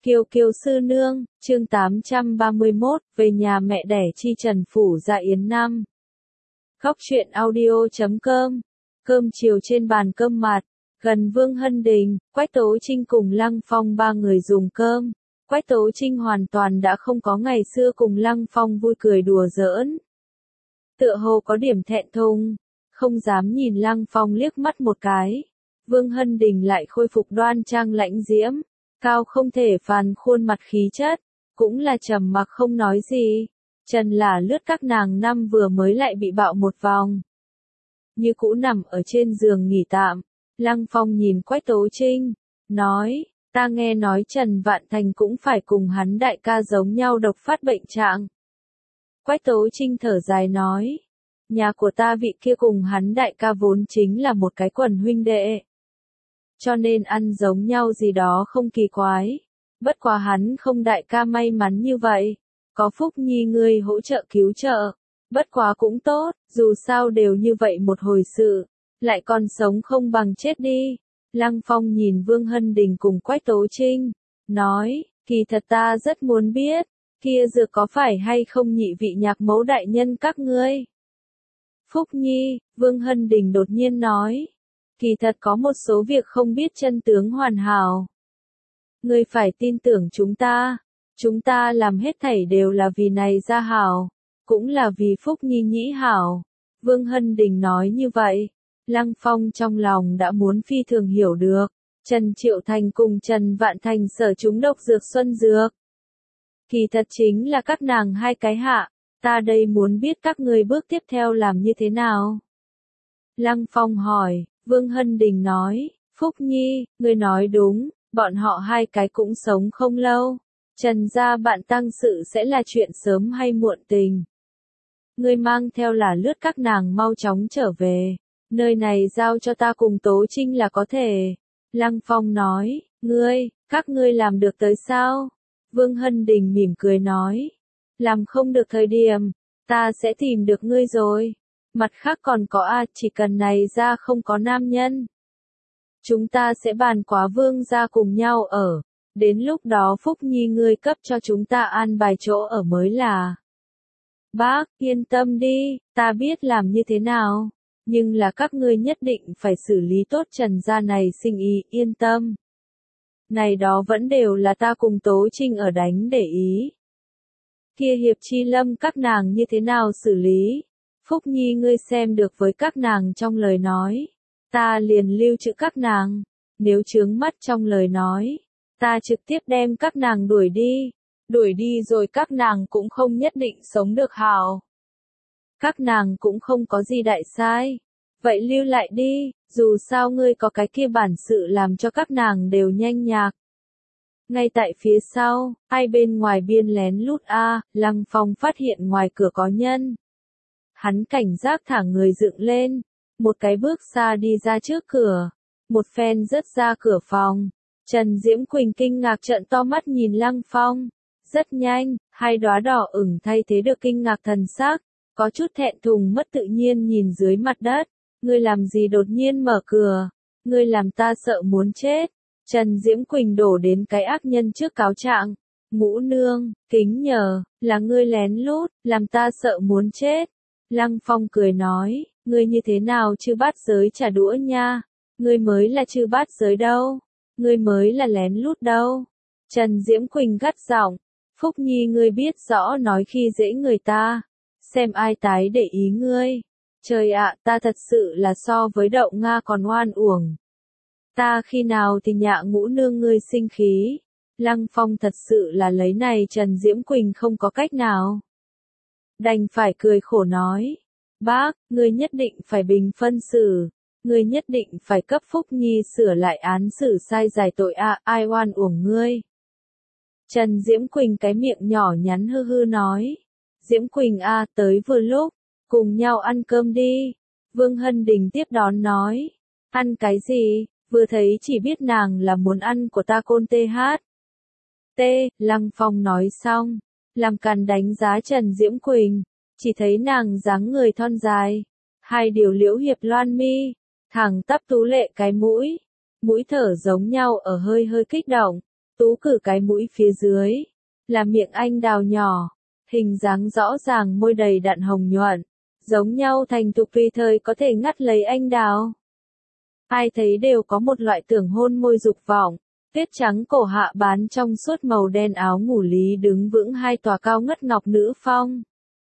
Kiều Kiều sư nương, chương 831, về nhà mẹ đẻ chi Trần Phủ Dạ Yến năm. Góc truyện audio.com. Cơm chiều trên bàn cơm mạt, gần Vương Hân Đình, Quách Tố Trinh cùng Lăng Phong ba người dùng cơm. Quách Tố Trinh hoàn toàn đã không có ngày xưa cùng Lăng Phong vui cười đùa giỡn. Tựa hồ có điểm thẹn thùng, không dám nhìn Lăng Phong liếc mắt một cái. Vương Hân Đình lại khôi phục đoan trang lãnh diễm, cao không thể phàn khuôn mặt khí chất, cũng là trầm mặc không nói gì. Trần là lướt các nàng năm vừa mới lại bị bạo một vòng. Như cũ nằm ở trên giường nghỉ tạm, Lăng Phong nhìn Quách Tố Trinh, nói, ta nghe nói Trần Vạn Thành cũng phải cùng hắn đại ca giống nhau độc phát bệnh trạng. Quách Tố Trinh thở dài nói, nhà của ta vị kia cùng hắn đại ca vốn chính là một cái quần huynh đệ. Cho nên ăn giống nhau gì đó không kỳ quái. Bất quá hắn không đại ca may mắn như vậy. Có Phúc Nhi ngươi hỗ trợ cứu trợ. Bất quá cũng tốt, dù sao đều như vậy một hồi sự. Lại còn sống không bằng chết đi. Lăng Phong nhìn Vương Hân Đình cùng Quách Tố Trinh. Nói, kỳ thật ta rất muốn biết. Kia dược có phải hay không nhị vị nhạc mẫu đại nhân các ngươi? Phúc Nhi, Vương Hân Đình đột nhiên nói. Kỳ thật có một số việc không biết chân tướng hoàn hảo. Ngươi phải tin tưởng chúng ta làm hết thảy đều là vì này gia hảo, cũng là vì Phúc Nhi nhĩ hảo. Vương Hân Đình nói như vậy, Lăng Phong trong lòng đã muốn phi thường hiểu được, Trần Triệu Thành cùng Trần Vạn Thành sở chúng độc dược xuân dược. Kỳ thật chính là các nàng hai cái hạ, ta đây muốn biết các ngươi bước tiếp theo làm như thế nào. Lăng Phong hỏi. Vương Hân Đình nói, Phúc Nhi, ngươi nói đúng, bọn họ hai cái cũng sống không lâu. Trần gia bạn tăng sự sẽ là chuyện sớm hay muộn tình. Ngươi mang theo là lướt các nàng mau chóng trở về. Nơi này giao cho ta cùng Tố Trinh là có thể. Lăng Phong nói, các ngươi làm được tới sao? Vương Hân Đình mỉm cười nói, làm không được thời điểm, ta sẽ tìm được ngươi rồi. Mặt khác còn có chỉ cần này ra không có nam nhân. Chúng ta sẽ bàn quá Vương gia cùng nhau ở. Đến lúc đó Phúc Nhi ngươi cấp cho chúng ta an bài chỗ ở mới là. Bác, yên tâm đi, ta biết làm như thế nào. Nhưng là các ngươi nhất định phải xử lý tốt Trần gia này sinh ý, yên tâm. Này đó vẫn đều là ta cùng Tố Trinh ở đánh để ý. Kia Hiệp Chi Lâm các nàng như thế nào xử lý? Phúc Nhi ngươi xem được với các nàng trong lời nói, ta liền lưu trữ các nàng, nếu chướng mắt trong lời nói, ta trực tiếp đem các nàng đuổi đi rồi các nàng cũng không nhất định sống được hảo. Các nàng cũng không có gì đại sai, vậy lưu lại đi, dù sao ngươi có cái kia bản sự làm cho các nàng đều nhanh nhạc. Ngay tại phía sau, hai bên ngoài biên lén lút Lăng Phong phát hiện ngoài cửa có nhân. Hắn cảnh giác thả người dựng lên, một cái bước xa đi ra trước cửa, một phen rớt ra cửa phòng. Trần Diễm Quỳnh kinh ngạc trợn to mắt nhìn Lăng Phong, rất nhanh, hai đóa đỏ ửng thay thế được kinh ngạc thần sắc, có chút thẹn thùng mất tự nhiên nhìn dưới mặt đất, ngươi làm gì đột nhiên mở cửa, ngươi làm ta sợ muốn chết. Trần Diễm Quỳnh đổ đến cái ác nhân trước cáo trạng, ngũ nương, kính nhờ, là ngươi lén lút, làm ta sợ muốn chết. Lăng Phong cười nói, ngươi như thế nào chư bát giới trả đũa nha, ngươi mới là chư bát giới đâu, ngươi mới là lén lút đâu. Trần Diễm Quỳnh gắt giọng, Phúc Nhi ngươi biết rõ nói khi dễ người ta, xem ai tái để ý ngươi. Trời ạ, ta thật sự là so với đậu Nga còn oan uổng. Ta khi nào thì nhạ ngũ nương ngươi sinh khí. Lăng Phong thật sự là lấy này Trần Diễm Quỳnh không có cách nào. Đành phải cười khổ nói, bác, ngươi nhất định phải bình phân xử, ngươi nhất định phải cấp Phúc Nhi sửa lại án xử sai giải tội ai oan uổng ngươi. Trần Diễm Quỳnh cái miệng nhỏ nhắn hư hư nói, Diễm Quỳnh tới vừa lúc, cùng nhau ăn cơm đi. Vương Hân Đình tiếp đón nói, ăn cái gì, vừa thấy chỉ biết nàng là muốn ăn của ta côn Lăng Phong nói xong, làm càn đánh giá Trần Diễm Quỳnh, chỉ thấy nàng dáng người thon dài, hai điều liễu hiệp loan mi, thẳng tắp tú lệ cái mũi thở giống nhau ở hơi hơi kích động, Tú cử cái mũi phía dưới, là miệng anh đào nhỏ, hình dáng rõ ràng, môi đầy đặn hồng nhuận, giống nhau thành thục tùy thời có thể ngắt lấy anh đào. Ai thấy đều có một loại tưởng hôn môi dục vọng. Tuyết trắng cổ hạ bán trong suốt màu đen áo ngủ lý đứng vững hai tòa cao ngất ngọc nữ phong.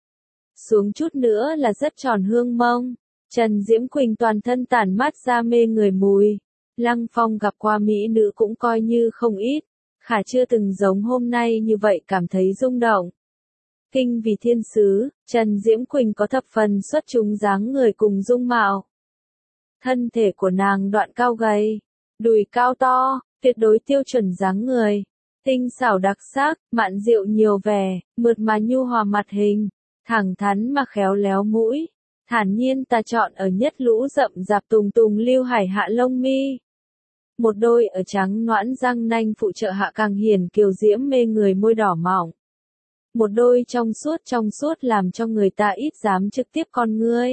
Xuống chút nữa là rất tròn hương mông. Trần Diễm Quỳnh toàn thân tản mát ra mê người mùi. Lăng Phong gặp qua mỹ nữ cũng coi như không ít, khả chưa từng giống hôm nay như vậy cảm thấy rung động. Kinh vì thiên sứ, Trần Diễm Quỳnh có thập phần xuất chúng dáng người cùng dung mạo. Thân thể của nàng đoạn cao gầy, đùi cao to, tuyệt đối tiêu chuẩn dáng người. Tinh xảo đặc sắc, mạn diệu nhiều vẻ, mượt mà nhu hòa mặt hình, thẳng thắn mà khéo léo mũi. Thản nhiên ta chọn ở nhất lũ rậm rạp tùng tùng lưu hải hạ lông mi. Một đôi ở trắng noãn răng nanh phụ trợ hạ càng hiển kiều diễm mê người môi đỏ mỏng. Một đôi trong suốt làm cho người ta ít dám trực tiếp con ngươi.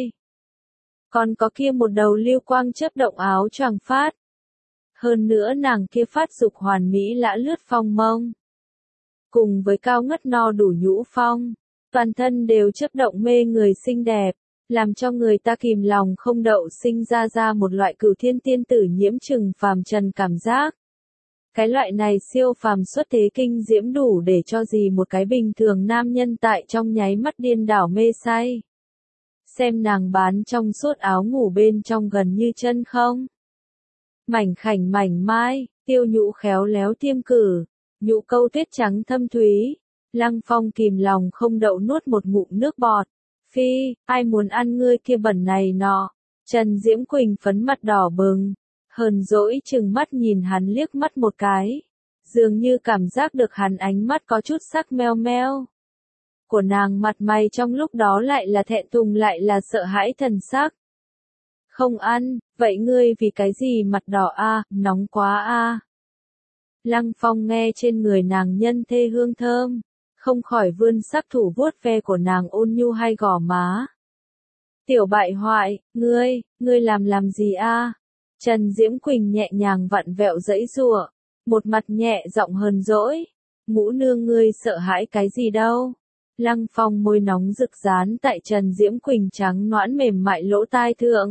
Còn có kia một đầu lưu quang chớp động áo choàng phát. Hơn nữa nàng kia phát dục hoàn mỹ lã lướt phong mông. Cùng với cao ngất no đủ nhũ phong, toàn thân đều chớp động mê người xinh đẹp, làm cho người ta kìm lòng không đậu sinh ra một loại cửu thiên tiên tử nhiễm trừng phàm trần cảm giác. Cái loại này siêu phàm xuất thế kinh diễm đủ để cho gì một cái bình thường nam nhân tại trong nháy mắt điên đảo mê say. Xem nàng bán trong suốt áo ngủ bên trong gần như chân không. Mảnh khảnh mảnh mai, tiêu nhũ khéo léo tiêm cử, nhũ câu tuyết trắng thâm thúy. Lăng Phong kìm lòng không đậu nuốt một ngụm nước bọt. Phi, ai muốn ăn ngươi kia bẩn này nọ. Trần Diễm Quỳnh phấn mặt đỏ bừng, hờn dỗi chừng mắt nhìn hắn liếc mắt một cái. Dường như cảm giác được hắn ánh mắt có chút sắc meo meo. Của nàng mặt mày trong lúc đó lại là thẹn thùng lại là sợ hãi thần sắc. Không ăn, vậy ngươi vì cái gì mặt đỏ a, nóng quá a. Lăng Phong nghe trên người nàng nhân thê hương thơm, không khỏi vươn sắc thủ vuốt ve của nàng ôn nhu hay gò má. Tiểu bại hoại, ngươi làm gì a? Trần Diễm Quỳnh nhẹ nhàng vặn vẹo giãy giụa, một mặt nhẹ giọng hờn dỗi. Ngũ nương ngươi sợ hãi cái gì đâu? Lăng Phong môi nóng rực dán tại Trần Diễm Quỳnh trắng nõn mềm mại lỗ tai thượng.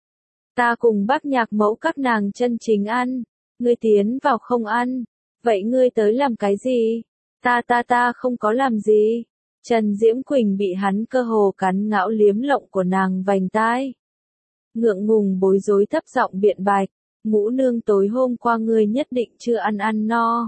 Ta cùng bác nhạc mẫu các nàng chân chính ăn, ngươi tiến vào không ăn, vậy ngươi tới làm cái gì? Ta không có làm gì. Trần Diễm Quỳnh bị hắn cơ hồ cắn ngạo liếm lộng của nàng vành tai. Ngượng ngùng bối rối thấp giọng biện bạch, ngũ nương tối hôm qua ngươi nhất định chưa ăn no.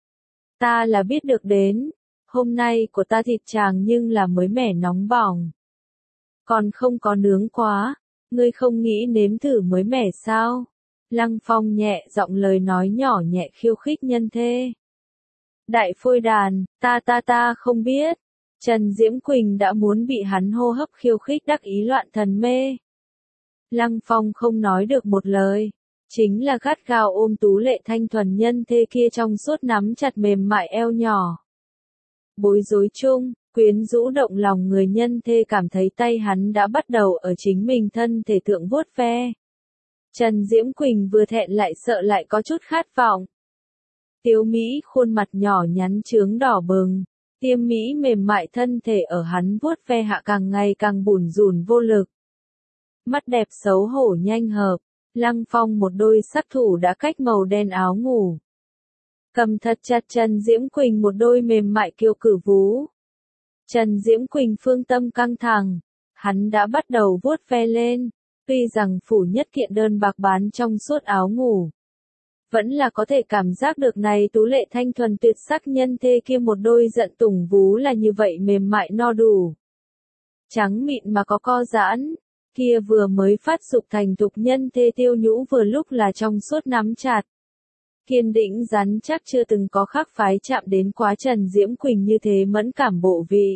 Ta là biết được đến, hôm nay của ta thịt chàng nhưng là mới mẻ nóng bỏng. Còn không có nướng quá, ngươi không nghĩ nếm thử mới mẻ sao? Lăng Phong nhẹ giọng lời nói nhỏ nhẹ khiêu khích nhân thê. Đại phôi đàn, ta không biết. Trần Diễm Quỳnh đã muốn bị hắn hô hấp khiêu khích đắc ý loạn thần mê. Lăng Phong không nói được một lời, chính là gắt gao ôm tú lệ thanh thuần nhân thê kia trong suốt nắm chặt mềm mại eo nhỏ. Bối rối chung, quyến rũ động lòng người nhân thê cảm thấy tay hắn đã bắt đầu ở chính mình thân thể thượng vuốt ve. Trần Diễm Quỳnh vừa thẹn lại sợ lại có chút khát vọng. Tiếu Mỹ khuôn mặt nhỏ nhắn trướng đỏ bừng, tiêm Mỹ mềm mại thân thể ở hắn vuốt ve hạ càng ngày càng bủn rủn vô lực. Mắt đẹp xấu hổ nhanh hợp, Lăng Phong một đôi sắc thủ đã cách màu đen áo ngủ. Cầm thật chặt Trần Diễm Quỳnh một đôi mềm mại kiêu cử vú. Trần Diễm Quỳnh phương tâm căng thẳng, hắn đã bắt đầu vuốt ve lên, tuy rằng phủ nhất kiện đơn bạc bán trong suốt áo ngủ. Vẫn là có thể cảm giác được này tú lệ thanh thuần tuyệt sắc nhân thê kia một đôi giận tùng vú là như vậy mềm mại no đủ. Trắng mịn mà có co giãn, kia vừa mới phát dục thành thục nhân thê tiêu nhũ vừa lúc là trong suốt nắm chặt. Kiên định rắn chắc chưa từng có khác phái chạm đến quá Trần Diễm Quỳnh như thế mẫn cảm bộ vị.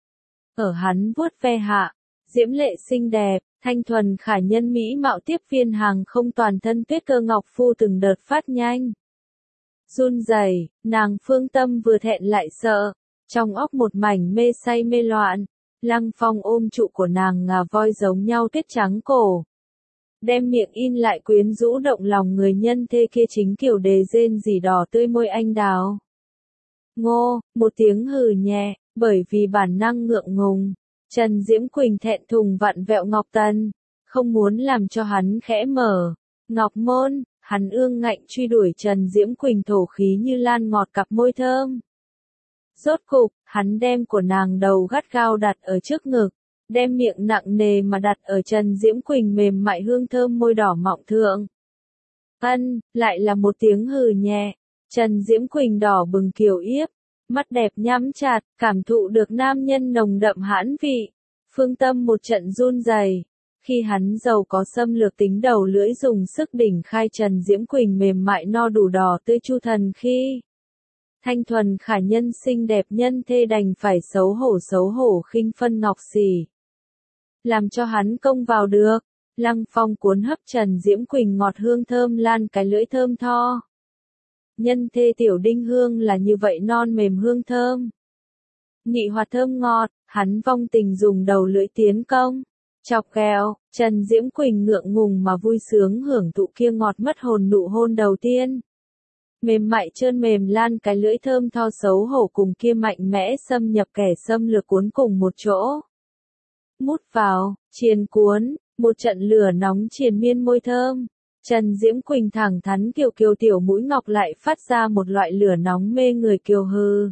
Ở hắn vuốt ve hạ, diễm lệ xinh đẹp, thanh thuần khả nhân mỹ mạo tiếp viên hàng không toàn thân tuyết cơ ngọc phu từng đợt phát nhanh. Run rẩy, nàng phương tâm vừa thẹn lại sợ, trong óc một mảnh mê say mê loạn. Lăng Phong ôm trụ của nàng ngà voi giống nhau tuyết trắng cổ. đem miệng in lại quyến rũ động lòng người nhân thê kia chính kiểu đề rên rỉ đỏ tươi môi anh đào. Ngô, một tiếng hừ nhẹ, bởi vì bản năng ngượng ngùng. Trần Diễm Quỳnh thẹn thùng vặn vẹo Ngọc Tần, không muốn làm cho hắn khẽ mở. Ngọc môn, hắn ương ngạnh truy đuổi Trần Diễm Quỳnh thổ khí như lan ngọt cặp môi thơm. Rốt cục, hắn đem của nàng đầu gắt gao đặt ở trước ngực, đem miệng nặng nề mà đặt ở Trần Diễm Quỳnh mềm mại hương thơm môi đỏ mọng thượng. Lại là một tiếng hừ nhẹ. Trần Diễm Quỳnh đỏ bừng kiều yếp, mắt đẹp nhắm chặt, cảm thụ được nam nhân nồng đậm hãn vị. Phương tâm một trận run rẩy. Khi hắn giàu có xâm lược tính đầu lưỡi dùng sức đỉnh khai Trần Diễm Quỳnh mềm mại no đủ đỏ tươi chu thần khi. Thanh thuần khả nhân xinh đẹp nhân thê đành phải xấu hổ khinh phân ngọc xỉ. Làm cho hắn công vào được. Lăng phong cuốn hấp Trần Diễm Quỳnh ngọt hương thơm lan cái lưỡi thơm tho. Nhân thê tiểu đinh hương là như vậy non mềm hương thơm. Nhị hoạt thơm ngọt, hắn vong tình dùng đầu lưỡi tiến công. Chọc ghẹo, Trần Diễm Quỳnh ngượng ngùng mà vui sướng hưởng thụ kia ngọt mất hồn nụ hôn đầu tiên. Mềm mại trơn mềm lan cái lưỡi thơm tho xấu hổ cùng kia mạnh mẽ xâm nhập kẻ xâm lược cuốn cùng một chỗ. Mút vào, triền cuốn, một trận lửa nóng triền miên môi thơm. Trần Diễm Quỳnh thẳng thắn kiều kiều tiểu mũi ngọc lại phát ra một loại lửa nóng mê người kiều hừ.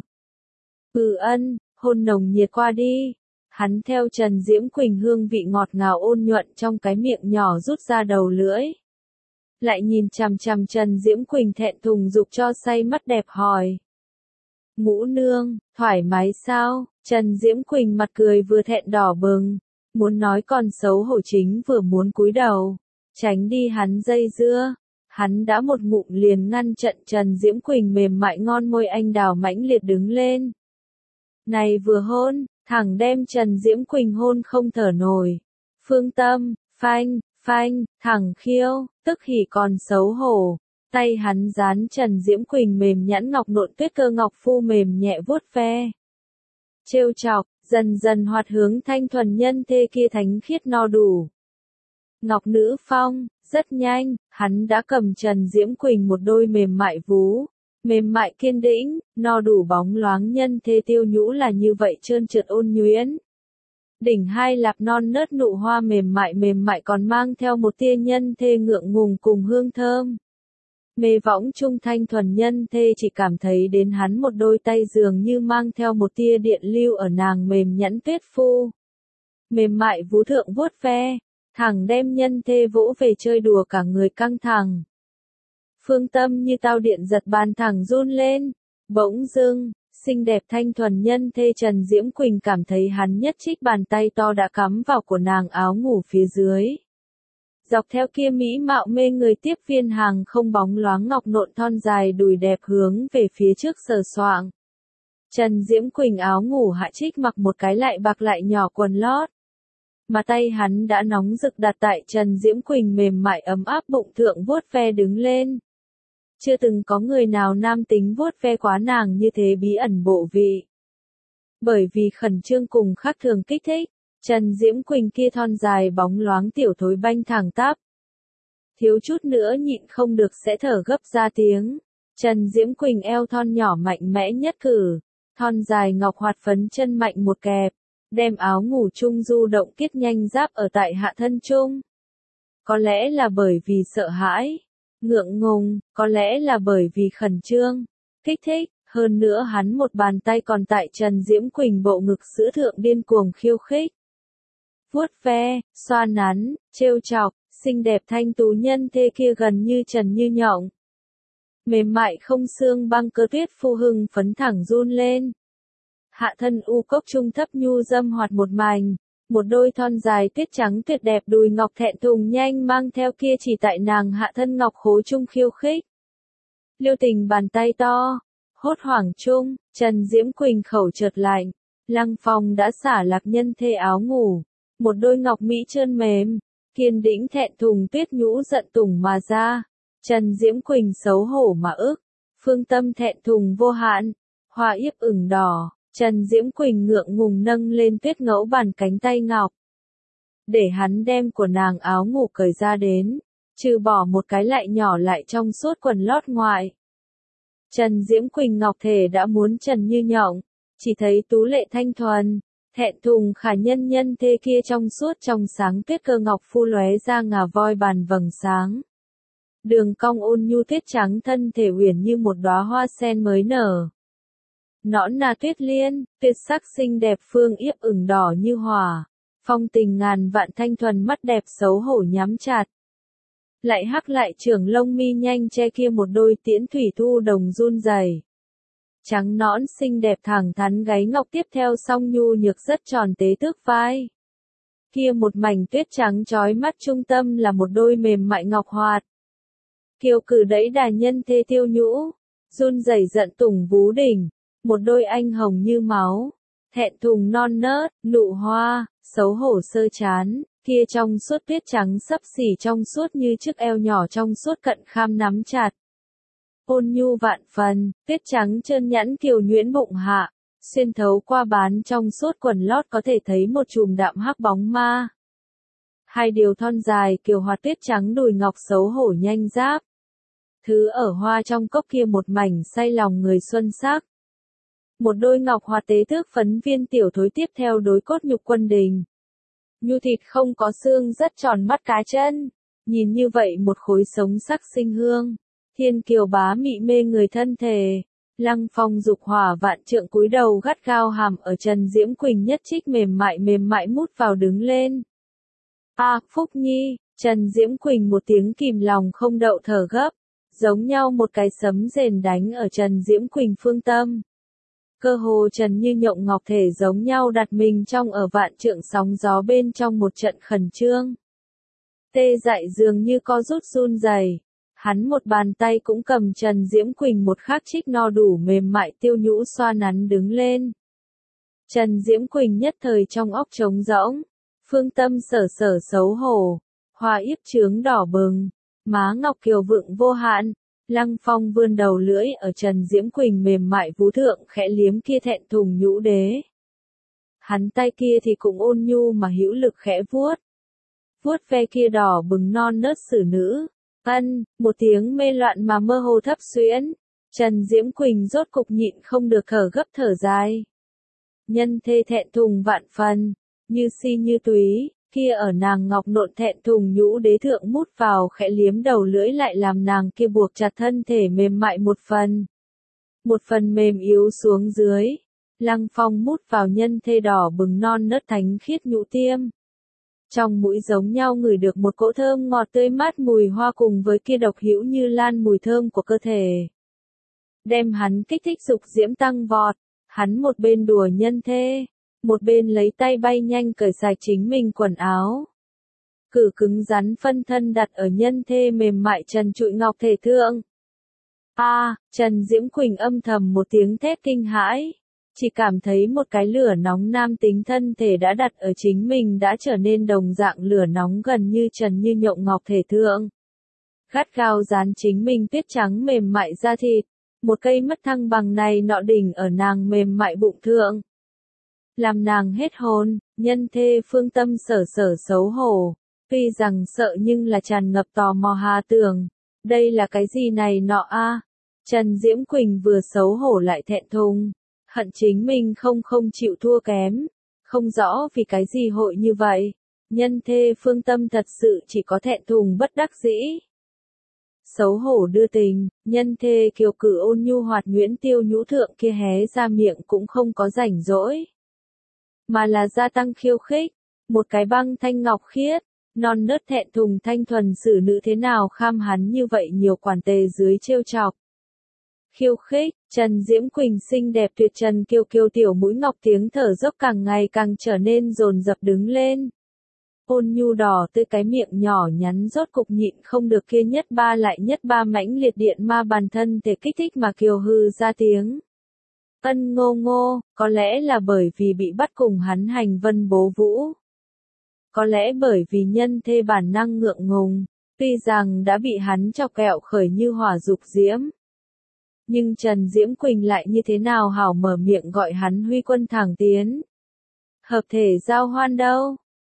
Hôn nồng nhiệt qua đi. Hắn theo Trần Diễm Quỳnh hương vị ngọt ngào ôn nhuận trong cái miệng nhỏ rút ra đầu lưỡi. Lại nhìn chằm chằm Trần Diễm Quỳnh thẹn thùng dục cho say mắt đẹp hỏi. Ngũ nương, thoải mái sao? Trần Diễm Quỳnh mặt cười vừa thẹn đỏ bừng. Muốn nói còn xấu hổ chính vừa muốn cúi đầu. Tránh đi hắn dây dưa. Hắn đã một ngụm liền ngăn trận Trần Diễm Quỳnh mềm mại ngon môi anh đào mãnh liệt đứng lên. Này vừa hôn, thẳng đem Trần Diễm Quỳnh hôn không thở nổi. Phương tâm, phanh, thẳng khiêu, tức hỉ còn xấu hổ. Tay hắn dán Trần Diễm Quỳnh mềm nhẵn ngọc nộn tuyết cơ ngọc phu mềm nhẹ vuốt ve. Trêu chọc, dần dần hoạt hướng thanh thuần nhân thê kia thánh khiết no đủ. Ngọc nữ phong, rất nhanh, hắn đã cầm Trần Diễm Quỳnh một đôi mềm mại vú. Mềm mại kiên đĩnh, no đủ bóng loáng nhân thê tiêu nhũ là như vậy trơn trượt ôn nhuyễn. Đỉnh hai lạp non nớt nụ hoa mềm mại còn mang theo một tia nhân thê ngượng ngùng cùng hương thơm. Mê võng trung thanh thuần nhân thê chỉ cảm thấy đến hắn một đôi tay dường như mang theo một tia điện lưu ở nàng mềm nhẵn tuyết phu. Mềm mại vú thượng vuốt ve, thẳng đem nhân thê vỗ về chơi đùa cả người căng thẳng. Phương tâm như tao điện giật bàn thẳng run lên. Bỗng dưng, xinh đẹp thanh thuần nhân thê Trần Diễm Quỳnh cảm thấy hắn nhất trích bàn tay to đã cắm vào của nàng áo ngủ phía dưới. Dọc theo kia mỹ mạo mê người tiếp viên hàng không bóng loáng ngọc nộn thon dài đùi đẹp hướng về phía trước sờ soạng. Trần Diễm Quỳnh áo ngủ hạ trích mặc một cái lại bạc lại nhỏ quần lót. Mà tay hắn đã nóng rực đặt tại Trần Diễm Quỳnh mềm mại ấm áp bụng thượng vuốt ve đứng lên. Chưa từng có người nào nam tính vuốt ve quá nàng như thế bí ẩn bộ vị. Bởi vì khẩn trương cùng khác thường kích thích, Trần Diễm Quỳnh kia thon dài bóng loáng tiểu thối banh thẳng tắp. Thiếu chút nữa nhịn không được sẽ thở gấp ra tiếng. Trần Diễm Quỳnh eo thon nhỏ mạnh mẽ nhất cử, thon dài ngọc hoạt phấn chân mạnh một kẹp, đem áo ngủ trung du động kiết nhanh giáp ở tại hạ thân trung. Có lẽ là bởi vì sợ hãi, ngượng ngùng, có lẽ là bởi vì khẩn trương, kích thích, hơn nữa hắn một bàn tay còn tại Trần Diễm Quỳnh bộ ngực sữa thượng điên cuồng khiêu khích. Vuốt ve, xoa nắn, trêu chọc, xinh đẹp thanh tú nhân thê kia gần như trần như nhộng. Mềm mại không xương băng cơ tuyết phu hưng phấn thẳng run lên. Hạ thân u cốc trung thấp nhu dâm hoạt một mảnh, một đôi thon dài tuyết trắng tuyệt đẹp đùi ngọc thẹn thùng nhanh mang theo kia chỉ tại nàng hạ thân ngọc khối trung khiêu khích. Liêu tình bàn tay to, hốt hoảng trung, Trần Diễm Quỳnh khẩu chợt lạnh, Lăng Phong đã xả lạc nhân thê áo ngủ, một đôi ngọc mỹ trơn mềm, kiên đĩnh thẹn thùng tuyết nhũ giận tùng mà ra. Trần Diễm Quỳnh xấu hổ mà ức, phương tâm thẹn thùng vô hạn, hoa yếp ửng đỏ, Trần Diễm Quỳnh ngượng ngùng nâng lên tuyết ngẫu bàn cánh tay ngọc. để hắn đem của nàng áo ngủ cởi ra đến, trừ bỏ một cái lại nhỏ lại trong suốt quần lót ngoại. Trần Diễm Quỳnh ngọc thể đã muốn trần như nhộng, chỉ thấy tú lệ thanh thuần, thẹn thùng khả nhân nhân thê kia trong suốt trong sáng tuyết cơ ngọc phu lóe ra ngà voi bàn vầng sáng. Đường cong ôn nhu tuyết trắng thân thể uyển như một đóa hoa sen mới nở. Nõn nà tuyết liên, tuyệt sắc xinh đẹp phương yếp ửng đỏ như hỏa, phong tình ngàn vạn thanh thuần mắt đẹp xấu hổ nhắm chặt. Lại hắc lại trưởng lông mi nhanh che kia một đôi tiễn thủy thu đồng run rẩy. Trắng nõn xinh đẹp thẳng thắn gáy ngọc tiếp theo song nhu nhược rất tròn tế tước vai. Kia một mảnh tuyết trắng chói mắt trung tâm là một đôi mềm mại ngọc hoạt. Kiều cử đẫy đà nhân thê tiêu nhũ, run rẩy giận tùng vú đỉnh, một đôi anh hồng như máu, thẹn thùng non nớt, nụ hoa, xấu hổ sơ chán, kia trong suốt tuyết trắng sấp xỉ trong suốt như chiếc eo nhỏ trong suốt cận kham nắm chặt. Ôn nhu vạn phần, tuyết trắng trơn nhẵn kiều nhuyễn bụng hạ, xuyên thấu qua bán trong suốt quần lót có thể thấy một chùm đạm hắc bóng ma. Hai điều thon dài kiều hoạt tuyết trắng đùi ngọc xấu hổ nhanh giáp. Thứ ở hoa trong cốc kia một mảnh say lòng người xuân sắc. Một đôi ngọc hoa tế tước phấn viên tiểu thối tiếp theo đối cốt nhục quân đình. Nhu thịt không có xương rất tròn mắt cá chân, nhìn như vậy một khối sống sắc sinh hương. Thiên kiều bá mị mê người thân thể, lăng phong dục hỏa vạn trượng cúi đầu gắt gao hàm ở Trần Diễm Quỳnh nhất trích mềm mại mút vào đứng lên. Phúc Nhi, Trần Diễm Quỳnh một tiếng kìm lòng không đậu thở gấp, giống nhau một cái sấm rền đánh ở Trần Diễm Quỳnh phương tâm. Cơ hồ Trần như nhộng ngọc thể giống nhau đặt mình trong ở vạn trượng sóng gió bên trong một trận khẩn trương. Tê dại dường như co rút run rẩy. Hắn một bàn tay cũng cầm Trần Diễm Quỳnh một khắc trích no đủ mềm mại tiêu nhũ xoa nắn đứng lên. Trần Diễm Quỳnh nhất thời trong óc trống rỗng, phương tâm sở xấu hổ, hoa yếp trướng đỏ bừng, má ngọc kiều vượng vô hạn, lăng phong vươn đầu lưỡi ở Trần Diễm Quỳnh mềm mại vú thượng khẽ liếm kia thẹn thùng nhũ đế. Hắn tay kia thì cũng ôn nhu mà hữu lực khẽ vuốt ve kia đỏ bừng non nớt xử nữ. Một tiếng mê loạn mà mơ hồ thấp xuyễn, Trần Diễm Quỳnh rốt cục nhịn không được thở gấp thở dài. Nhân thê thẹn thùng vạn phần, như si như túy, kia ở nàng ngọc nộn thẹn thùng nhũ đế thượng mút vào khẽ liếm đầu lưỡi lại làm nàng kia buộc chặt thân thể mềm mại một phần mềm yếu xuống dưới. Lăng phong mút vào nhân thê đỏ bừng non nớt thánh khiết nhũ tiêm. Trong mũi giống nhau ngửi được một cỗ thơm ngọt tươi mát mùi hoa cùng với kia độc hữu như lan mùi thơm của cơ thể. Đem hắn kích thích dục diễm tăng vọt, hắn một bên đùa nhân thê, một bên lấy tay bay nhanh cởi sạch chính mình quần áo. Cử cứng rắn phân thân đặt ở nhân thê mềm mại trần trụi ngọc thể thượng. Trần Diễm Quỳnh âm thầm một tiếng thét kinh hãi. Chỉ cảm thấy một cái lửa nóng nam tính thân thể đã đặt ở chính mình đã trở nên đồng dạng lửa nóng gần như trần như nhộng ngọc thể thượng. Gắt gao dán chính mình tuyết trắng mềm mại da thịt, một cây mất thăng bằng này nọ đỉnh ở nàng mềm mại bụng thượng. Làm nàng hết hồn, nhân thê phương tâm sở xấu hổ, tuy rằng sợ nhưng là tràn ngập tò mò hà tưởng. Đây là cái gì này nọ Trần Diễm Quỳnh vừa xấu hổ lại thẹn thùng. Hận chính mình không chịu thua kém, không rõ vì cái gì hội như vậy, nhân thê phương tâm thật sự chỉ có thẹn thùng bất đắc dĩ. Xấu hổ đưa tình, nhân thê kiều cử ôn nhu hoạt nhuyễn tiêu nhũ thượng kia hé ra miệng cũng không có rảnh rỗi, mà là gia tăng khiêu khích, một cái băng thanh ngọc khiết, non nớt thẹn thùng thanh thuần xử nữ thế nào kham hắn như vậy nhiều quản tề dưới trêu chọc. Khiêu khích, Trần Diễm Quỳnh xinh đẹp tuyệt trần kiều kiều tiểu mũi ngọc tiếng thở dốc càng ngày càng trở nên dồn dập đứng lên. Ôn nhu đỏ tươi cái miệng nhỏ nhắn rốt cục nhịn không được kia nhất ba mãnh liệt điện ma bàn thân thể kích thích mà kiều hư ra tiếng. Ngô ngô, có lẽ là bởi vì bị bắt cùng hắn hành vân bố vũ. Có lẽ bởi vì nhân thê bản năng ngượng ngùng, tuy rằng đã bị hắn chọc kẹo khởi như hỏa dục diễm. Nhưng Trần Diễm Quỳnh lại như thế nào hảo mở miệng gọi hắn huy quân thẳng tiến. Hợp thể giao hoan đâu?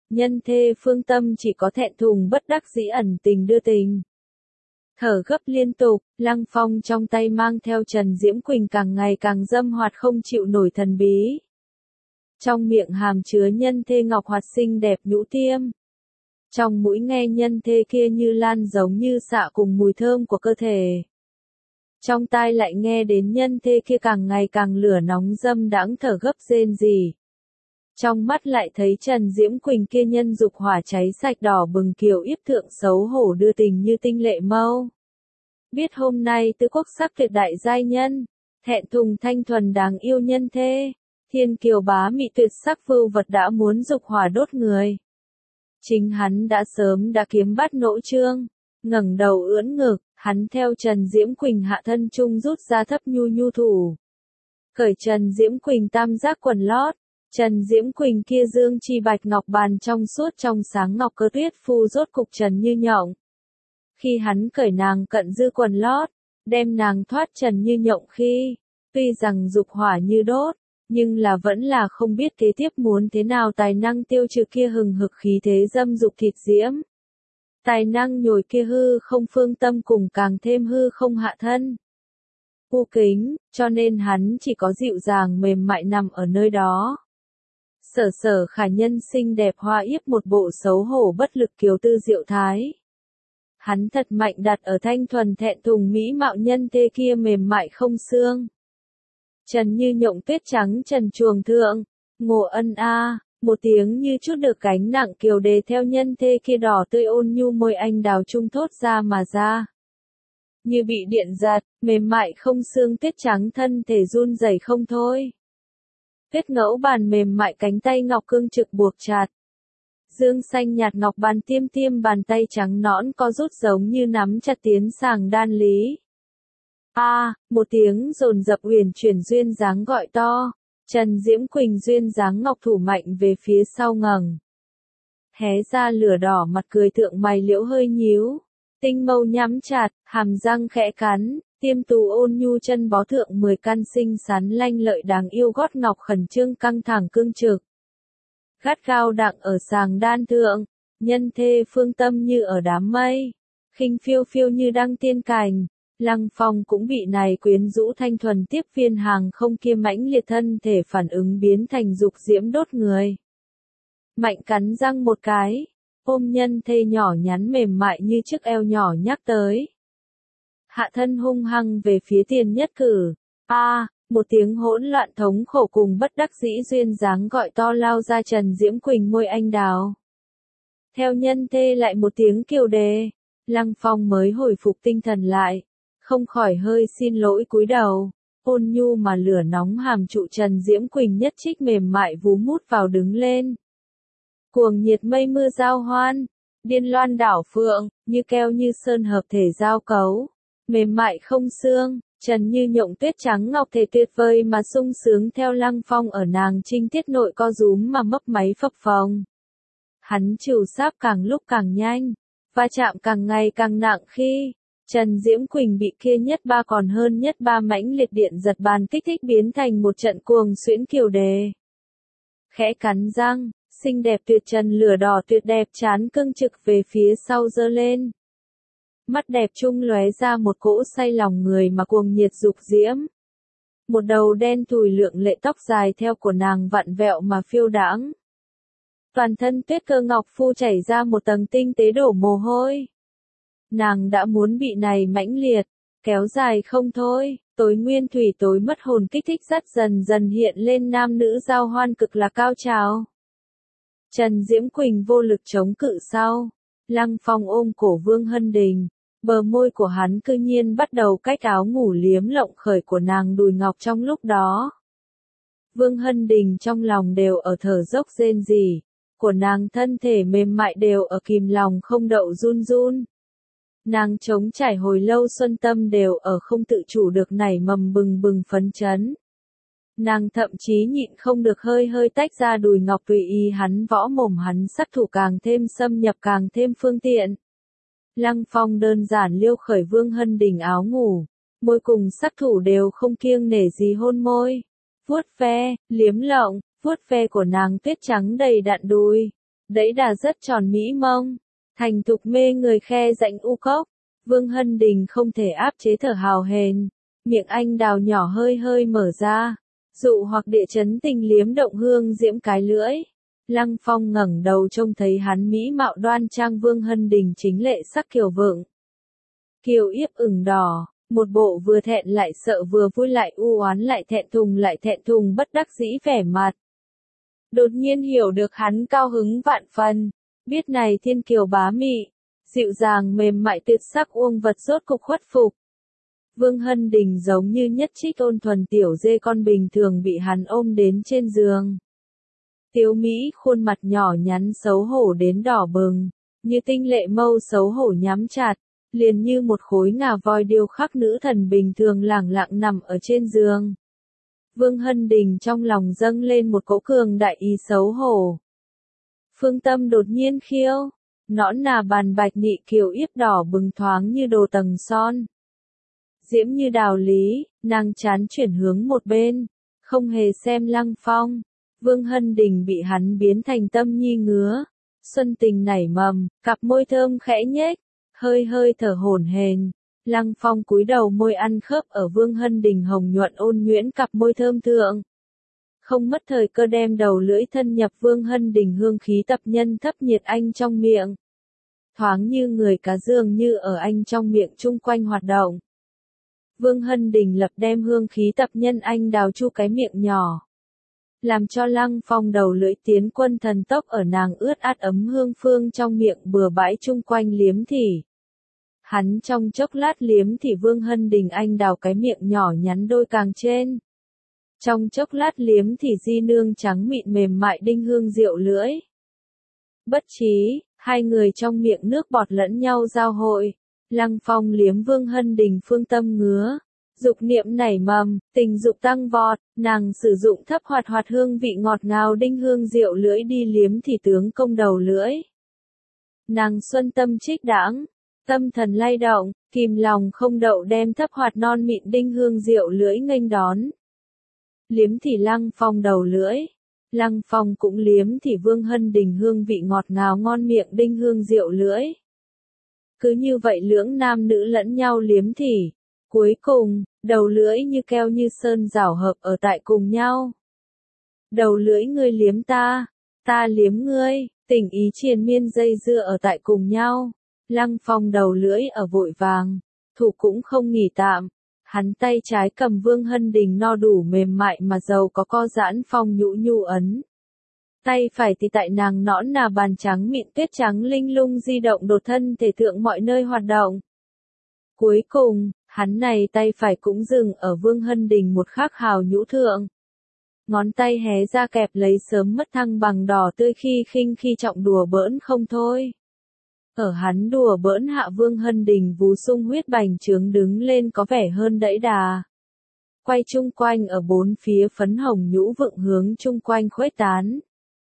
Nhân thê Phương Tâm chỉ có thẹn thùng bất đắc dĩ ẩn tình đưa tình. Thở gấp liên tục, Lăng Phong trong tay mang theo Trần Diễm Quỳnh càng ngày càng dâm hoạt không chịu nổi thần bí. Trong miệng hàm chứa nhân thê ngọc hoạt xinh đẹp nhũ tiêm. Trong mũi nghe nhân thê kia như lan giống như xạ cùng mùi thơm của cơ thể. Trong tai lại nghe đến nhân thê kia càng ngày càng lửa nóng dâm đãng thở gấp rên rỉ. Trong mắt lại thấy Trần Diễm Quỳnh kia nhân dục hỏa cháy sạch đỏ bừng kiều yếp thượng xấu hổ đưa tình như tinh lệ mâu. Biết hôm nay tứ quốc sắc tuyệt đại giai nhân, thẹn thùng thanh thuần đáng yêu nhân thê, thiên kiều bá mị tuyệt sắc vưu vật đã muốn dục hỏa đốt người. Chính hắn đã sớm đã kiếm bắt nỗ trương, ngẩng đầu ưỡn ngực, hắn theo Trần Diễm Quỳnh hạ thân trung rút ra thấp nhu nhu thủ. Cởi Trần Diễm Quỳnh tam giác quần lót. Trần Diễm Quỳnh kia dương chi bạch ngọc bàn trong suốt trong sáng ngọc cơ tuyết phu rốt cục trần như nhộng. Khi hắn cởi nàng cận dư quần lót, đem nàng thoát trần như nhộng khi, tuy rằng dục hỏa như đốt, nhưng là vẫn là không biết kế tiếp muốn thế nào tài năng tiêu trừ kia hừng hực khí thế dâm dục thịt diễm. Tài năng nhồi kia hư không Phương Tâm cùng càng thêm hư không hạ thân. U kính, cho nên hắn chỉ có dịu dàng mềm mại nằm ở nơi đó. Sở khả nhân xinh đẹp hoa yếp một bộ xấu hổ bất lực kiều tư diệu thái. Hắn thật mạnh đặt ở thanh thuần thẹn thùng mỹ mạo nhân thê kia mềm mại không xương. Trần như nhộng tuyết trắng trần chuồng thượng, ngộ ân a, một tiếng như chút được gánh nặng kiều đề theo nhân thê kia đỏ tươi ôn nhu môi anh đào trung thốt ra mà ra. Như bị điện giật, mềm mại không xương tuyết trắng thân thể run rẩy không thôi. Tuyết ngẫu bàn mềm mại cánh tay ngọc cương trực buộc chặt. Dương xanh nhạt ngọc bàn tiêm tiêm bàn tay trắng nõn co rút giống như nắm chặt tiến sàng đan lý. Một tiếng dồn dập uyển chuyển duyên dáng gọi to. Trần Diễm Quỳnh duyên dáng ngọc thủ mạnh về phía sau ngẩng. Hé ra lửa đỏ mặt cười thượng mày liễu hơi nhíu. Tinh mâu nhắm chặt, hàm răng khẽ cắn. Tiêm tù ôn nhu chân bó thượng 10 căn xinh xắn lanh lợi đáng yêu gót ngọc khẩn trương căng thẳng cương trực. Gắt gao đặng ở sàng đan thượng, nhân thê Phương Tâm như ở đám mây, khinh phiêu phiêu như đăng tiên cành. Lăng Phong cũng bị này quyến rũ thanh thuần tiếp viên hàng không kia mãnh liệt thân thể phản ứng biến thành dục diễm đốt người. Mạnh cắn răng một cái, ôm nhân thê nhỏ nhắn mềm mại như chiếc eo nhỏ nhắc tới. Hạ thân hung hăng về phía tiền nhất cử. Một tiếng hỗn loạn thống khổ cùng bất đắc dĩ duyên dáng gọi to lao ra Trần Diễm Quỳnh môi anh đào. Theo nhân thê lại một tiếng kiều đề, Lăng Phong mới hồi phục tinh thần lại, không khỏi hơi xin lỗi cúi đầu, ôn nhu mà lửa nóng hàm trụ Trần Diễm Quỳnh nhất trích mềm mại vú mút vào đứng lên. Cuồng nhiệt mây mưa giao hoan, điên loan đảo phượng, như keo như sơn hợp thể giao cấu. Mềm mại không xương, trần như nhộng tuyết trắng ngọc thể tuyệt vời mà sung sướng theo Lăng Phong ở nàng trinh tiết nội co rúm mà mấp máy phập phồng. Hắn trừu sáp càng lúc càng nhanh, va chạm càng ngày càng nặng khi, Trần Diễm Quỳnh bị kia nhất ba còn hơn nhất ba mãnh liệt điện giật bàn kích thích biến thành một trận cuồng xuyễn kiều đề. Khẽ cắn răng, xinh đẹp tuyệt trần lửa đỏ tuyệt đẹp chán cương trực về phía sau giơ lên. Mắt đẹp trung lóe ra một cỗ say lòng người mà cuồng nhiệt dục diễm. Một đầu đen thùi lượng lệ tóc dài theo của nàng vặn vẹo mà phiêu đãng. Toàn thân tuyết cơ ngọc phu chảy ra một tầng tinh tế đổ mồ hôi. Nàng đã muốn bị này mãnh liệt, kéo dài không thôi, tối nguyên thủy tối mất hồn kích thích dắt dần dần hiện lên nam nữ giao hoan cực là cao trào. Trần Diễm Quỳnh vô lực chống cự sau, Lăng Phong ôm cổ Vương Hân Đình. Bờ môi của hắn cư nhiên bắt đầu cách áo ngủ liếm lộng khởi của nàng đùi ngọc trong lúc đó. Vương Hân Đình trong lòng đều ở thở dốc rên rỉ, của nàng thân thể mềm mại đều ở kìm lòng không đậu run run. Nàng chống trải hồi lâu xuân tâm đều ở không tự chủ được nảy mầm bừng bừng phấn chấn. Nàng thậm chí nhịn không được hơi hơi tách ra đùi ngọc tùy ý hắn võ mồm hắn sắc thủ càng thêm xâm nhập càng thêm phương tiện. Lăng Phong đơn giản liêu khởi Vương Hân Đình áo ngủ, môi cùng sắc thủ đều không kiêng nể gì hôn môi, vuốt ve, liếm lộng, vuốt ve của nàng tuyết trắng đầy đặn đùi, đẫy đà rất tròn mỹ mông, thành thục mê người khe rãnh u cốc. Vương Hân Đình không thể áp chế thở hào hển, miệng anh đào nhỏ hơi hơi mở ra, dụ hoặc địa chấn tình liếm động hương diễm cái lưỡi. Lăng Phong ngẩng đầu trông thấy hắn mỹ mạo đoan trang Vương Hân Đình chính lệ sắc kiều vượng. Kiều yếp ửng đỏ, một bộ vừa thẹn lại sợ vừa vui lại u oán lại thẹn thùng bất đắc dĩ vẻ mặt. Đột nhiên hiểu được hắn cao hứng vạn phần, biết này thiên kiều bá mị, dịu dàng mềm mại tuyệt sắc uông vật rốt cục khuất phục. Vương Hân Đình giống như nhất trích ôn thuần tiểu dê con bình thường bị hắn ôm đến trên giường. Tiếu Mỹ khuôn mặt nhỏ nhắn xấu hổ đến đỏ bừng, như tinh lệ mâu xấu hổ nhắm chặt, liền như một khối ngà voi điêu khắc nữ thần bình thường lẳng lặng nằm ở trên giường. Vương Hân Đình trong lòng dâng lên một cỗ cường đại ý xấu hổ. Phương tâm đột nhiên khiêu, nõn nà bàn bạch nị kiều yếp đỏ bừng thoáng như đồ tầng son. Diễm như đào lý, nàng chán chuyển hướng một bên, không hề xem Lăng Phong. Vương Hân Đình bị hắn biến thành tâm nhi ngứa, xuân tình nảy mầm, cặp môi thơm khẽ nhếch, hơi hơi thở hổn hển. Lăng Phong cúi đầu môi ăn khớp ở Vương Hân Đình hồng nhuận ôn nhuyễn cặp môi thơm thượng. Không mất thời cơ đem đầu lưỡi thân nhập Vương Hân Đình hương khí tập nhân thấp nhiệt anh trong miệng. Thoáng như người cá dường như ở anh trong miệng chung quanh hoạt động. Vương Hân Đình lập đem hương khí tập nhân anh đào chu cái miệng nhỏ. Làm cho Lăng Phong đầu lưỡi tiến quân thần tốc ở nàng ướt át ấm hương phương trong miệng bừa bãi chung quanh liếm thỉ. Hắn trong chốc lát liếm thì Vương Hân Đình anh đào cái miệng nhỏ nhắn đôi càng trên. Trong chốc lát liếm thì di nương trắng mịn mềm mại đinh hương rượu lưỡi. Bất trí, hai người trong miệng nước bọt lẫn nhau giao hội. Lăng Phong liếm Vương Hân Đình phương tâm ngứa. Dục niệm nảy mầm, tình dục tăng vọt, nàng sử dụng thấp hoạt hoạt hương vị ngọt ngào đinh hương rượu lưỡi đi liếm thì tướng công đầu lưỡi. Nàng xuân tâm trích đãng, tâm thần lay động, kìm lòng không đậu đem thấp hoạt non mịn đinh hương rượu lưỡi nghênh đón. Liếm thì Lăng Phong đầu lưỡi, Lăng Phong cũng liếm thì Vương Hân Đình hương vị ngọt ngào ngon miệng đinh hương rượu lưỡi. Cứ như vậy lưỡng nam nữ lẫn nhau liếm thì. Cuối cùng, đầu lưỡi như keo như sơn rảo hợp ở tại cùng nhau. Đầu lưỡi ngươi liếm ta liếm ngươi, tình ý triền miên dây dưa ở tại cùng nhau. Lăng Phong đầu lưỡi ở vội vàng, thủ cũng không nghỉ tạm. Hắn tay trái cầm Vương Hân Đình no đủ mềm mại mà giàu có co giãn phong nhũ nhu ấn. Tay phải thì tại nàng nõn nà bàn trắng mịn tuyết trắng linh lung di động đột thân thể thượng mọi nơi hoạt động. Cuối cùng, hắn này tay phải cũng dừng ở Vương Hân Đình một khắc hào nhũ thượng. Ngón tay hé ra kẹp lấy sớm mất thăng bằng đỏ tươi khi khinh khi trọng đùa bỡn không thôi. Ở hắn đùa bỡn hạ Vương Hân Đình vú sung huyết bành trướng đứng lên có vẻ hơn đẫy đà. Quay chung quanh ở bốn phía phấn hồng nhũ vượng hướng chung quanh khuếch tán.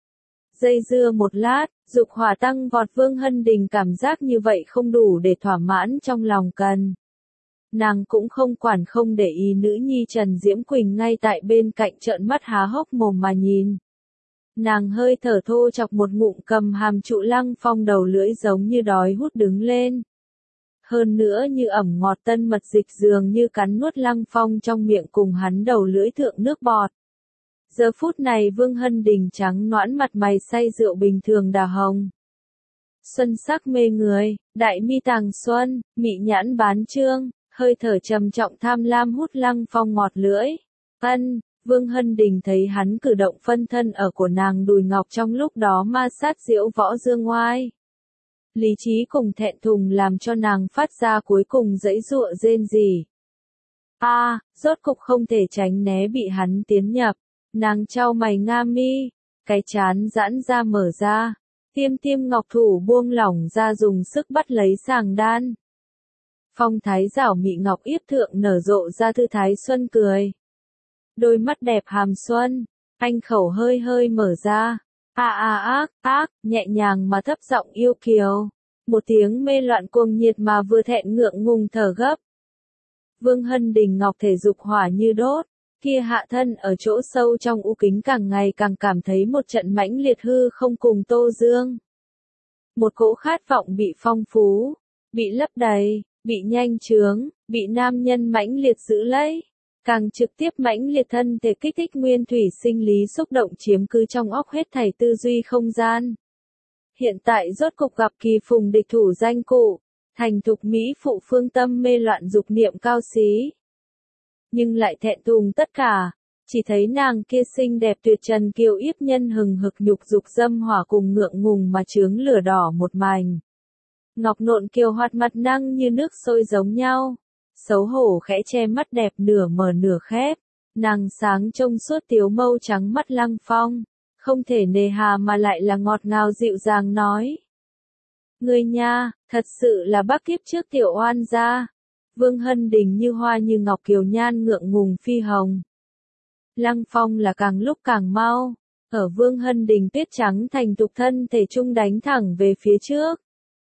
Dây dưa một lát, dục hỏa tăng vọt Vương Hân Đình cảm giác như vậy không đủ để thỏa mãn trong lòng cần. Nàng cũng không quản không để ý nữ nhi Trần Diễm Quỳnh ngay tại bên cạnh trợn mắt há hốc mồm mà nhìn. Nàng hơi thở thô chọc một ngụm cầm hàm trụ Lăng Phong đầu lưỡi giống như đói hút đứng lên. Hơn nữa như ẩm ngọt tân mật dịch dường như cắn nuốt Lăng Phong trong miệng cùng hắn đầu lưỡi thượng nước bọt. Giờ phút này Vương Hân Đình trắng noãn mặt mày say rượu bình thường đào hồng. Xuân sắc mê người, đại mi tàng xuân, mị nhãn bán trương, hơi thở trầm trọng tham lam hút Lăng Phong ngọt lưỡi. Vương Hân Đình thấy hắn cử động phân thân ở của nàng đùi ngọc trong lúc đó ma sát diễu võ dương ngoai. Lý trí cùng thẹn thùng làm cho nàng phát ra cuối cùng dãy dụa rên rỉ. Rốt cục không thể tránh né bị hắn tiến nhập. Nàng chau mày nga mi, cái trán giãn ra mở ra, tiêm tiêm ngọc thủ buông lỏng ra dùng sức bắt lấy sàng đan. Phong thái giảo mị ngọc yếp thượng nở rộ ra thư thái xuân cười. Đôi mắt đẹp hàm xuân, anh khẩu hơi hơi mở ra. Nhẹ nhàng mà thấp giọng yêu kiều. Một tiếng mê loạn cuồng nhiệt mà vừa thẹn ngượng ngùng thở gấp. Vương Hân Đình ngọc thể dục hỏa như đốt. kia hạ thân ở chỗ sâu trong u kính càng ngày càng cảm thấy một trận mãnh liệt hư không cùng Tô Dương. Một cỗ khát vọng bị phong phú, bị lấp đầy, bị nhanh chướng, bị nam nhân mãnh liệt giữ lấy. Càng trực tiếp mãnh liệt thân thể kích thích nguyên thủy sinh lý xúc động chiếm cứ trong óc hết thảy tư duy không gian. Hiện tại rốt cục gặp kỳ phùng địch thủ danh cụ, thành thục mỹ phụ phương tâm mê loạn dục niệm cao xí. Nhưng lại thẹn thùng tất cả, chỉ thấy nàng kia xinh đẹp tuyệt trần kiều yếp nhân hừng hực nhục dục dâm hỏa cùng ngượng ngùng mà chướng lửa đỏ một mảnh. Ngọc nộn kiều hoạt mặt năng như nước sôi giống nhau, xấu hổ khẽ che mắt đẹp nửa mở nửa khép, nàng sáng trông suốt tiếu mâu trắng mắt Lăng Phong, không thể nề hà mà lại là ngọt ngào dịu dàng nói. Ngươi nha, thật sự là bác kiếp trước tiểu oan gia. Vương Hân Đình như hoa như ngọc kiều nhan ngượng ngùng phi hồng. Lăng Phong là càng lúc càng mau, ở Vương Hân Đình tuyết trắng thành thục thân thể trung đánh thẳng về phía trước.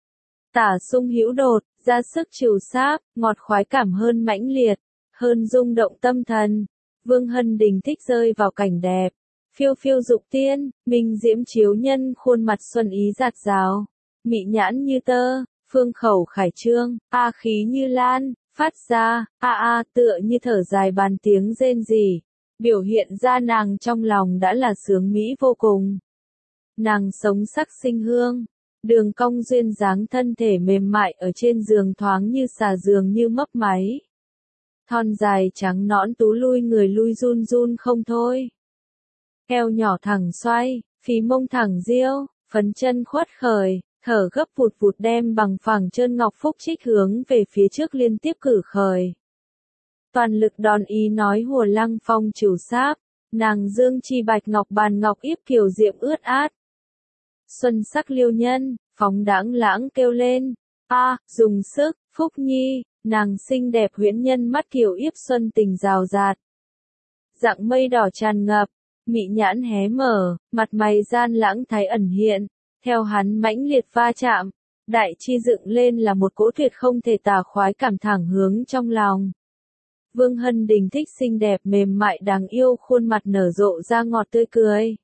Tả sung hữu đột, ra sức trừ sáp, ngọt khoái cảm hơn mãnh liệt, hơn rung động tâm thần. Vương Hân Đình thích rơi vào cảnh đẹp, phiêu phiêu dục tiên, minh diễm chiếu nhân khuôn mặt xuân ý giạt rào, mị nhãn như tơ, phương khẩu khải trương, a khí như lan, phát ra, tựa như thở dài bàn tiếng rên rỉ, biểu hiện ra nàng trong lòng đã là sướng mỹ vô cùng. Nàng sống sắc sinh hương, đường cong duyên dáng thân thể mềm mại ở trên giường thoáng như xà giường như mấp máy. Thon dài trắng nõn tú lui người lui run run không thôi. Eo nhỏ thẳng xoay, phí mông thẳng diêu, phấn chân khuất khởi, thở gấp vụt vụt đem bằng phẳng trơn ngọc phúc trích hướng về phía trước liên tiếp cử khởi. Toàn lực đòn ý nói hùa Lăng Phong trừ sáp, nàng dương chi bạch ngọc bàn ngọc yếp kiều diệm ướt át. Xuân sắc liêu nhân, phóng đãng lãng kêu lên, dùng sức, Phúc Nhi, nàng xinh đẹp huyễn nhân mắt kiều yếp xuân tình rào rạt. Dạng mây đỏ tràn ngập, mị nhãn hé mở, mặt mày gian lãng thái ẩn hiện, theo hắn mãnh liệt va chạm, đại chi dựng lên là một cỗ tuyệt không thể tả khoái cảm thẳng hướng trong lòng. Vương Hân Đình thích xinh đẹp mềm mại đáng yêu khuôn mặt nở rộ ra ngọt tươi cười.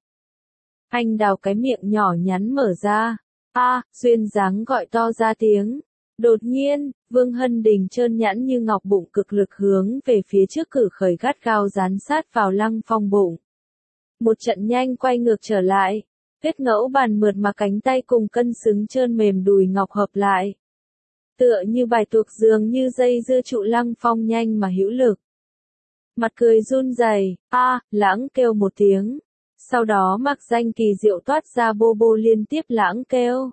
Anh đào cái miệng nhỏ nhắn mở ra, duyên dáng gọi to ra tiếng. Đột nhiên, Vương Hân Đình trơn nhẵn như ngọc bụng cực lực hướng về phía trước cử khởi gắt gao dán sát vào Lăng Phong bụng. Một trận nhanh quay ngược trở lại, tuyết ngẫu bàn mượt mà cánh tay cùng cân xứng trơn mềm đùi ngọc hợp lại. Tựa như bài tuộc dường như dây dưa trụ Lăng Phong nhanh mà hữu lực. Mặt cười run rẩy, lãng kêu một tiếng. Sau đó mặc danh kỳ diệu toát ra bô bô liên tiếp lãng kêu.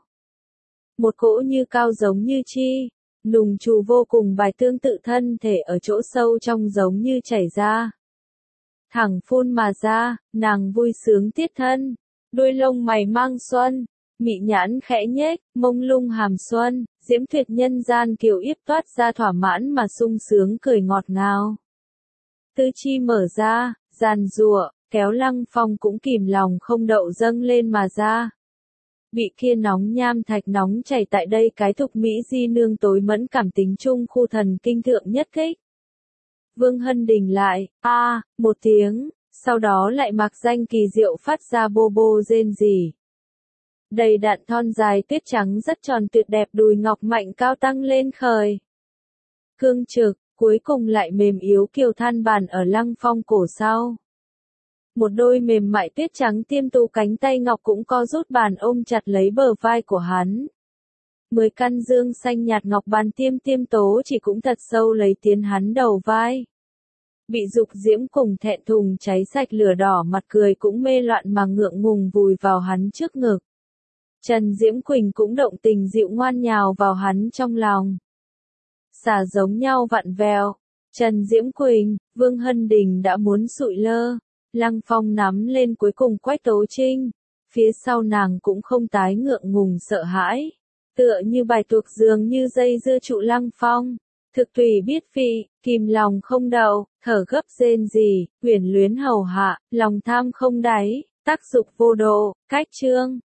Một cỗ như cao giống như chi, nùng trù vô cùng bài tương tự thân thể ở chỗ sâu trong giống như chảy ra. Thẳng phun mà ra, nàng vui sướng tiết thân, đôi lông mày mang xuân, mị nhãn khẽ nhếch, mông lung hàm xuân, diễm tuyệt nhân gian kiều yếp toát ra thỏa mãn mà sung sướng cười ngọt ngào. Tư chi mở ra, giàn giụa, kéo Lăng Phong cũng kìm lòng không đậu dâng lên mà ra. Bị kia nóng nham thạch nóng chảy tại đây cái thục mỹ di nương tối mẫn cảm tính chung khu thần kinh thượng nhất kích. Vương Hân Đình lại, một tiếng, sau đó lại mặc danh kỳ diệu phát ra bô bô rên rỉ. Đầy đặn thon dài tuyết trắng rất tròn tuyệt đẹp đùi ngọc mạnh cao tăng lên khởi. Cương trực, cuối cùng lại mềm yếu kiều than bàn ở Lăng Phong cổ sau. Một đôi mềm mại tuyết trắng tiêm tu cánh tay ngọc cũng co rút bàn ôm chặt lấy bờ vai của hắn. 10 căn dương xanh nhạt ngọc bàn tiêm tố chỉ cũng thật sâu lấy tiến hắn đầu vai. Bị dục diễm cùng thẹn thùng cháy sạch lửa đỏ mặt cười cũng mê loạn mà ngượng ngùng vùi vào hắn trước ngực. Trần Diễm Quỳnh cũng động tình dịu ngoan nhào vào hắn trong lòng. Xả giống nhau vặn vẹo. Trần Diễm Quỳnh, Vương Hân Đình đã muốn sụi lơ. Lăng Phong nắm lên cuối cùng Quách Tố Trinh. Phía sau nàng cũng không tái ngượng ngùng sợ hãi. Tựa như bài tuộc dường như dây dưa trụ Lăng Phong. Thực tùy biết phi, kìm lòng không đậu, thở gấp rên rỉ, huyền luyến hầu hạ, lòng tham không đáy, tác dục vô độ, cách chương.